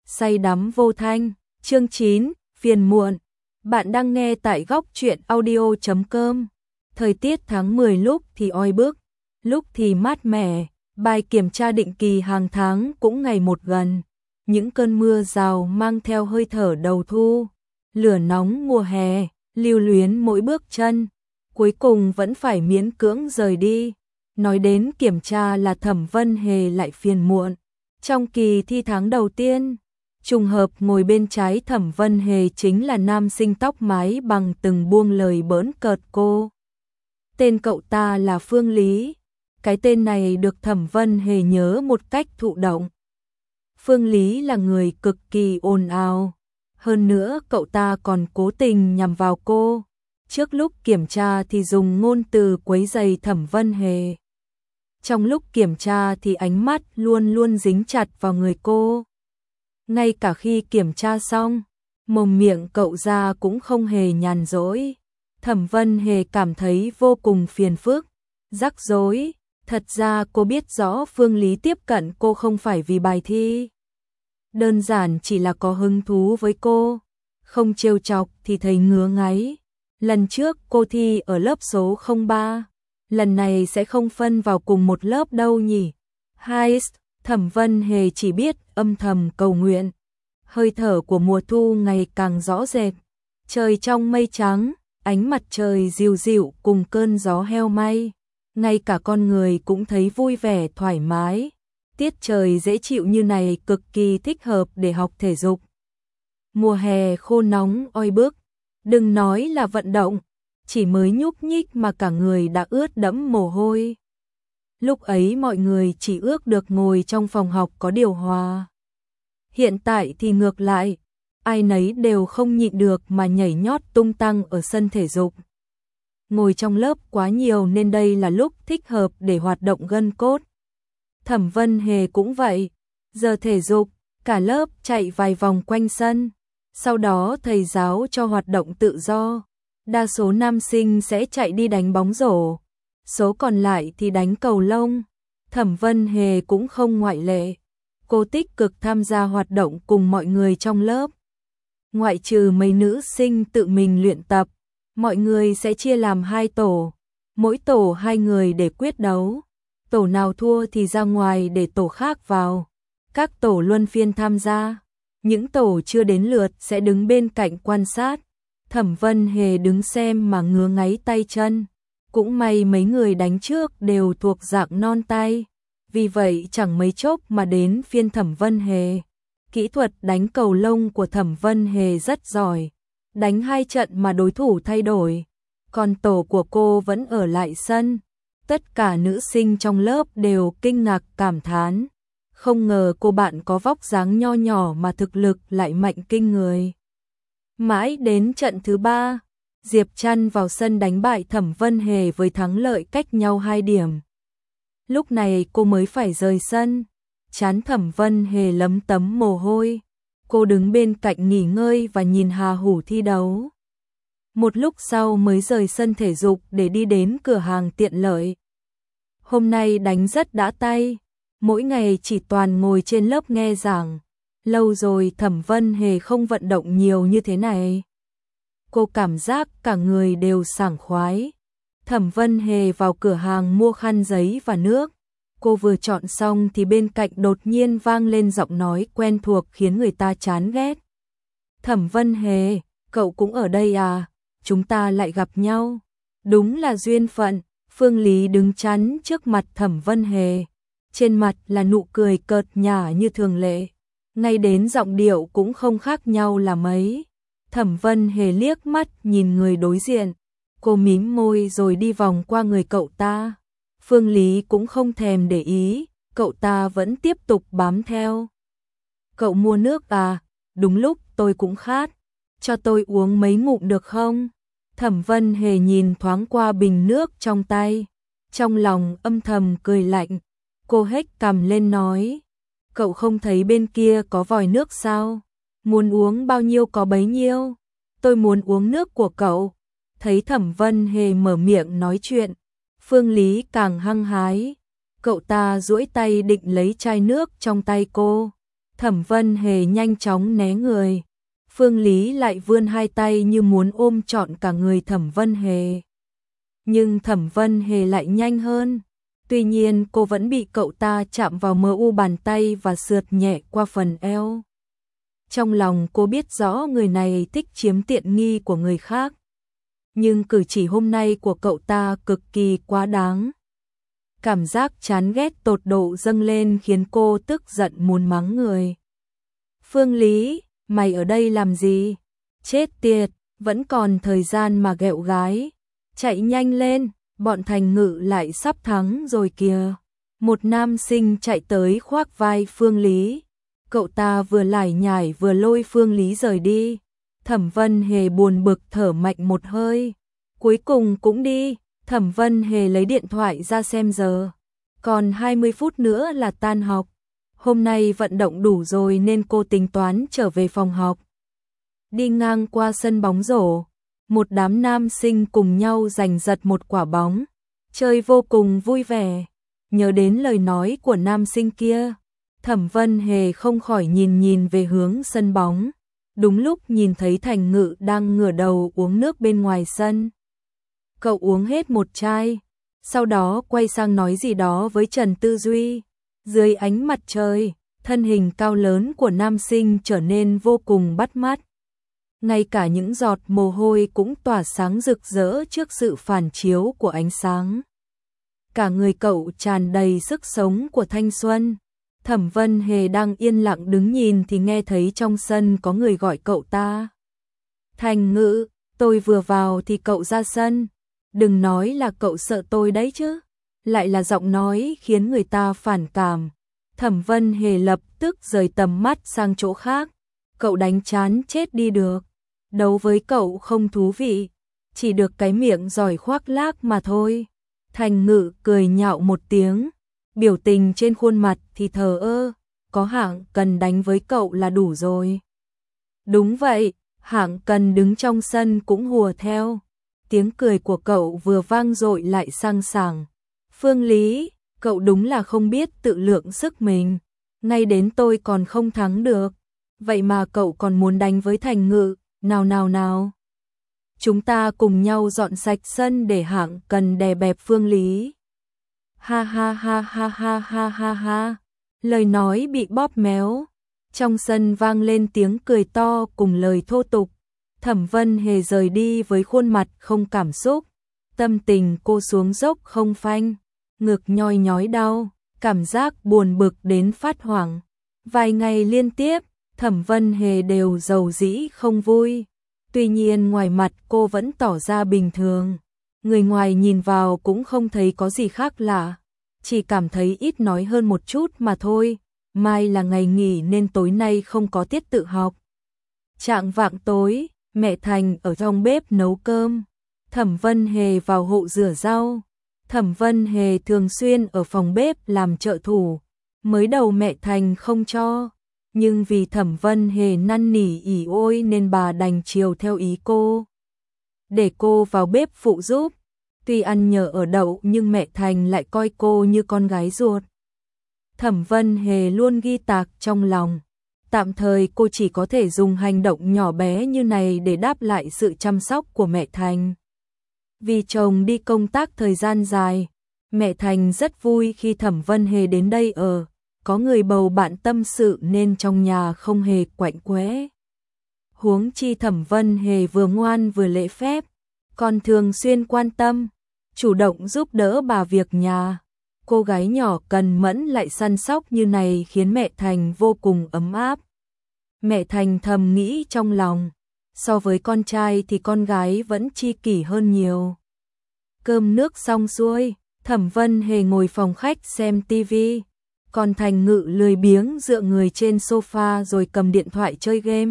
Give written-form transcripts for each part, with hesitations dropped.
say đắm vô thanh. Chương 9, phiền muộn. Bạn đang nghe tại góc truyện audio.com. Thời tiết tháng 10 lúc thì oi bức, lúc thì mát mẻ, bài kiểm tra định kỳ hàng tháng cũng ngày một gần. Những cơn mưa rào mang theo hơi thở đầu thu, lửa nóng mùa hè, lưu luyến mỗi bước chân, cuối cùng vẫn phải miễn cưỡng rời đi. Nói đến kiểm tra là Thẩm Vân Hề lại phiền muộn. Trong kỳ thi tháng đầu tiên, trùng hợp ngồi bên trái Thẩm Vân Hề chính là nam sinh tóc mái bằng từng buông lời bỡn cợt cô. Tên cậu ta là Phương Lý. Cái tên này được Thẩm Vân Hề nhớ một cách thụ động. Phương Lý là người cực kỳ ồn ào. Hơn nữa cậu ta còn cố tình nhằm vào cô. Trước lúc kiểm tra thì dùng ngôn từ quấy rầy Thẩm Vân Hề. Trong lúc kiểm tra thì ánh mắt luôn luôn dính chặt vào người cô. Ngay cả khi kiểm tra xong, mồm miệng cậu ra cũng không hề nhàn rỗi. Thẩm Vân Hề cảm thấy vô cùng phiền phức, rắc rối. Thật ra cô biết rõ Phương Lý tiếp cận cô không phải vì bài thi. Đơn giản chỉ là có hứng thú với cô, không trêu chọc thì thấy ngứa ngáy. Lần trước cô thi ở lớp số 03, lần này sẽ không phân vào cùng một lớp đâu nhỉ. Thẩm Vân Hề chỉ biết âm thầm cầu nguyện. Hơi thở của mùa thu ngày càng rõ rệt. Trời trong mây trắng, ánh mặt trời dịu dịu cùng cơn gió heo may. Ngay cả con người cũng thấy vui vẻ thoải mái. Tiết trời dễ chịu như này cực kỳ thích hợp để học thể dục. Mùa hè khô nóng oi bức, đừng nói là vận động, chỉ mới nhúc nhích mà cả người đã ướt đẫm mồ hôi. Lúc ấy mọi người chỉ ước được ngồi trong phòng học có điều hòa. Hiện tại thì ngược lại, ai nấy đều không nhịn được mà nhảy nhót tung tăng ở sân thể dục. Ngồi trong lớp quá nhiều nên đây là lúc thích hợp để hoạt động gân cốt. Thẩm Vân Hề cũng vậy, giờ thể dục, cả lớp chạy vài vòng quanh sân. Sau đó thầy giáo cho hoạt động tự do. Đa số nam sinh sẽ chạy đi đánh bóng rổ, số còn lại thì đánh cầu lông. Thẩm Vân Hề cũng không ngoại lệ. Cô tích cực tham gia hoạt động cùng mọi người trong lớp. Ngoại trừ mấy nữ sinh tự mình luyện tập, mọi người sẽ chia làm 2 tổ, mỗi tổ 2 người để quyết đấu. Tổ nào thua thì ra ngoài để tổ khác vào. Các tổ luân phiên tham gia. Những tổ chưa đến lượt sẽ đứng bên cạnh quan sát. Thẩm Vân Hề đứng xem mà ngứa ngáy tay chân. Cũng may mấy người đánh trước đều thuộc dạng non tay. Vì vậy chẳng mấy chốc mà đến phiên Thẩm Vân Hề. Kỹ thuật đánh cầu lông của Thẩm Vân Hề rất giỏi. Đánh 2 trận mà đối thủ thay đổi. Còn tổ của cô vẫn ở lại sân. Tất cả nữ sinh trong lớp đều kinh ngạc cảm thán. Không ngờ cô bạn có vóc dáng nho nhỏ mà thực lực lại mạnh kinh người. Mãi đến trận thứ 3, Diệp Trăn vào sân đánh bại Thẩm Vân Hề với thắng lợi cách nhau 2 điểm. Lúc này cô mới phải rời sân. Trán Thẩm Vân Hề lấm tấm mồ hôi. Cô đứng bên cạnh nghỉ ngơi và nhìn Hà Hủ thi đấu. Một lúc sau mới rời sân thể dục để đi đến cửa hàng tiện lợi. Hôm nay đánh rất đã tay. Mỗi ngày chỉ toàn ngồi trên lớp nghe giảng. Lâu rồi Thẩm Vân Hề không vận động nhiều như thế này. Cô cảm giác cả người đều sảng khoái. Thẩm Vân Hề vào cửa hàng mua khăn giấy và nước. Cô vừa chọn xong thì bên cạnh đột nhiên vang lên giọng nói quen thuộc khiến người ta chán ghét. Thẩm Vân Hề, cậu cũng ở đây à? Chúng ta lại gặp nhau. Đúng là duyên phận. Phương Lý đứng chắn trước mặt Thẩm Vân Hề. Trên mặt là nụ cười cợt nhả như thường lệ. Ngay đến giọng điệu cũng không khác nhau là mấy. Thẩm Vân Hề liếc mắt nhìn người đối diện. Cô mím môi rồi đi vòng qua người cậu ta. Phương Lý cũng không thèm để ý. Cậu ta vẫn tiếp tục bám theo. Cậu mua nước à? Đúng lúc tôi cũng khát. Cho tôi uống mấy ngụm được không? Thẩm Vân Hề nhìn thoáng qua bình nước trong tay. Trong lòng âm thầm cười lạnh. Cô hếch cằm lên nói. Cậu không thấy bên kia có vòi nước sao? Muốn uống bao nhiêu có bấy nhiêu. Tôi muốn uống nước của cậu. Thấy Thẩm Vân Hề mở miệng nói chuyện. Phương Lý càng hăng hái. Cậu ta duỗi tay định lấy chai nước trong tay cô. Thẩm Vân Hề nhanh chóng né người. Phương Lý lại vươn hai tay như muốn ôm trọn cả người Thẩm Vân Hề. Nhưng Thẩm Vân Hề lại nhanh hơn. Tuy nhiên cô vẫn bị cậu ta chạm vào mờ u bàn tay và sượt nhẹ qua phần eo. Trong lòng cô biết rõ người này thích chiếm tiện nghi của người khác. Nhưng cử chỉ hôm nay của cậu ta cực kỳ quá đáng. Cảm giác chán ghét tột độ dâng lên khiến cô tức giận muốn mắng người. Phương Lý, mày ở đây làm gì? Chết tiệt, vẫn còn thời gian mà ghẹo gái. Chạy nhanh lên, bọn Thành Ngự lại sắp thắng rồi kìa. Một nam sinh chạy tới khoác vai Phương Lý. Cậu ta vừa lải nhải vừa lôi Phương Lý rời đi. Thẩm Vân Hề buồn bực thở mạnh một hơi. Cuối cùng cũng đi. Thẩm Vân Hề lấy điện thoại ra xem giờ. Còn 20 phút nữa là tan học. Hôm nay vận động đủ rồi nên cô tính toán trở về phòng học. Đi ngang qua sân bóng rổ, một đám nam sinh cùng nhau giành giật một quả bóng, chơi vô cùng vui vẻ. Nhớ đến lời nói của nam sinh kia, Thẩm Vân Hề không khỏi nhìn về hướng sân bóng. Đúng lúc nhìn thấy Thành Ngự đang ngửa đầu uống nước bên ngoài sân. Cậu uống hết một chai, sau đó quay sang nói gì đó với Trần Tư Duy. Dưới ánh mặt trời, thân hình cao lớn của nam sinh trở nên vô cùng bắt mắt. Ngay cả những giọt mồ hôi cũng tỏa sáng rực rỡ trước sự phản chiếu của ánh sáng. Cả người cậu tràn đầy sức sống của thanh xuân. Thẩm Vân Hề đang yên lặng đứng nhìn thì nghe thấy trong sân có người gọi cậu ta. Thành Ngự, tôi vừa vào thì cậu ra sân. Đừng nói là cậu sợ tôi đấy chứ. Lại là giọng nói khiến người ta phản cảm. Thẩm Vân Hề lập tức rời tầm mắt sang chỗ khác. Cậu đánh chán chết đi được. Đấu với cậu không thú vị. Chỉ được cái miệng giỏi khoác lác mà thôi. Thành Ngự cười nhạo một tiếng. Biểu tình trên khuôn mặt thì thờ ơ. Có Hạng Cần đánh với cậu là đủ rồi. Đúng vậy, Hạng Cần đứng trong sân cũng hùa theo. Tiếng cười của cậu vừa vang dội lại sang sảng. Phương Lý, cậu đúng là không biết tự lượng sức mình. Ngay đến tôi còn không thắng được. Vậy mà cậu còn muốn đánh với Thành Ngự. Nào. Chúng ta cùng nhau dọn sạch sân để Hạng Cần đè bẹp Phương Lý. Ha. Lời nói bị bóp méo. Trong sân vang lên tiếng cười to cùng lời thô tục. Thẩm Vân Hề rời đi với khuôn mặt không cảm xúc. Tâm tình cô xuống dốc không phanh. Ngực nhoi nhói đau. Cảm giác buồn bực đến phát hoảng. Vài ngày liên tiếp, Thẩm Vân Hề đều rầu rĩ không vui. Tuy nhiên ngoài mặt cô vẫn tỏ ra bình thường. Người ngoài nhìn vào cũng không thấy có gì khác lạ. Chỉ cảm thấy ít nói hơn một chút mà thôi. Mai là ngày nghỉ nên tối nay không có tiết tự học. Chạng vạng tối, mẹ Thành ở trong bếp nấu cơm. Thẩm Vân Hề vào hộ rửa rau. Thẩm Vân Hề thường xuyên ở phòng bếp làm trợ thủ. Mới đầu mẹ Thành không cho. Nhưng vì Thẩm Vân Hề năn nỉ ỉ ôi nên bà đành chiều theo ý cô. Để cô vào bếp phụ giúp. Tuy ăn nhờ ở đậu nhưng mẹ Thành lại coi cô như con gái ruột. Thẩm Vân Hề luôn ghi tạc trong lòng. Tạm thời cô chỉ có thể dùng hành động nhỏ bé như này để đáp lại sự chăm sóc của mẹ Thành. Vì chồng đi công tác thời gian dài, mẹ Thành rất vui khi Thẩm Vân Hề đến đây ở. Có người bầu bạn tâm sự nên trong nhà không hề quạnh quẽ. Huống chi Thẩm Vân Hề vừa ngoan vừa lễ phép, còn thường xuyên quan tâm, chủ động giúp đỡ bà việc nhà. Cô gái nhỏ cần mẫn lại săn sóc như này khiến mẹ Thành vô cùng ấm áp. Mẹ Thành thầm nghĩ trong lòng, so với con trai thì con gái vẫn chi kỷ hơn nhiều. Cơm nước xong xuôi, Thẩm Vân Hề ngồi phòng khách xem tivi. Còn Thành Ngự lười biếng dựa người trên sofa rồi cầm điện thoại chơi game.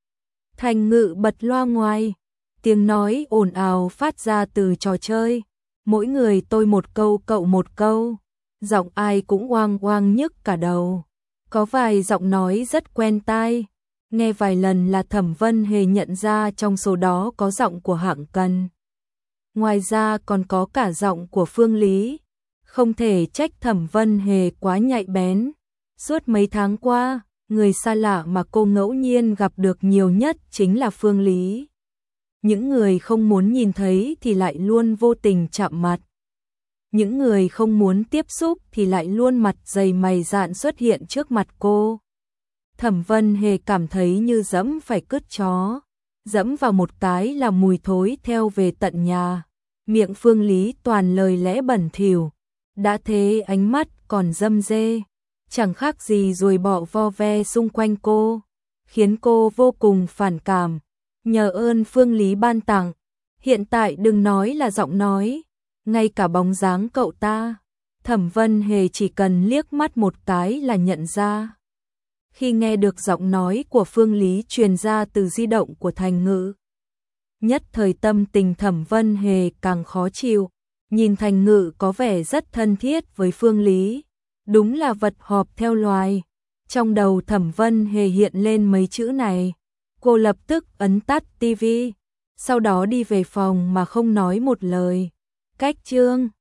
Thành Ngự bật loa ngoài, tiếng nói ồn ào phát ra từ trò chơi. Mỗi người tôi một câu cậu một câu, giọng ai cũng oang oang nhức cả đầu. Có vài giọng nói rất quen tai, nghe vài lần là Thẩm Vân Hề nhận ra trong số đó có giọng của Hạng Cần. Ngoài ra còn có cả giọng của Phương Lý. Không thể trách Thẩm Vân Hề quá nhạy bén. Suốt mấy tháng qua, Người xa lạ mà cô ngẫu nhiên gặp được nhiều nhất chính là Phương Lý. Những người không muốn nhìn thấy thì lại luôn vô tình chạm mặt. Những người không muốn tiếp xúc thì lại luôn mặt dày mày dạn xuất hiện trước mặt cô. Thẩm Vân Hề cảm thấy như dẫm phải cứt chó. Dẫm vào một cái là mùi thối theo về tận nhà. Miệng Phương Lý toàn lời lẽ bẩn thỉu. Đã thế ánh mắt còn râm rê. Chẳng khác gì ruồi bọ vo ve xung quanh cô. Khiến cô vô cùng phản cảm. Nhờ ơn Phương Lý ban tặng. Hiện tại đừng nói là giọng nói. Ngay cả bóng dáng cậu ta, Thẩm Vân Hề chỉ cần liếc mắt một cái là nhận ra. Khi nghe được giọng nói của Phương Lý truyền ra từ di động của Thành Ngữ, nhất thời tâm tình Thẩm Vân Hề càng khó chịu. Nhìn Thành Ngữ có vẻ rất thân thiết với Phương Lý, đúng là vật họp theo loài. Trong đầu Thẩm Vân Hề hiện lên mấy chữ này, cô lập tức ấn tắt tivi, sau đó đi về phòng mà không nói một lời. Cách chương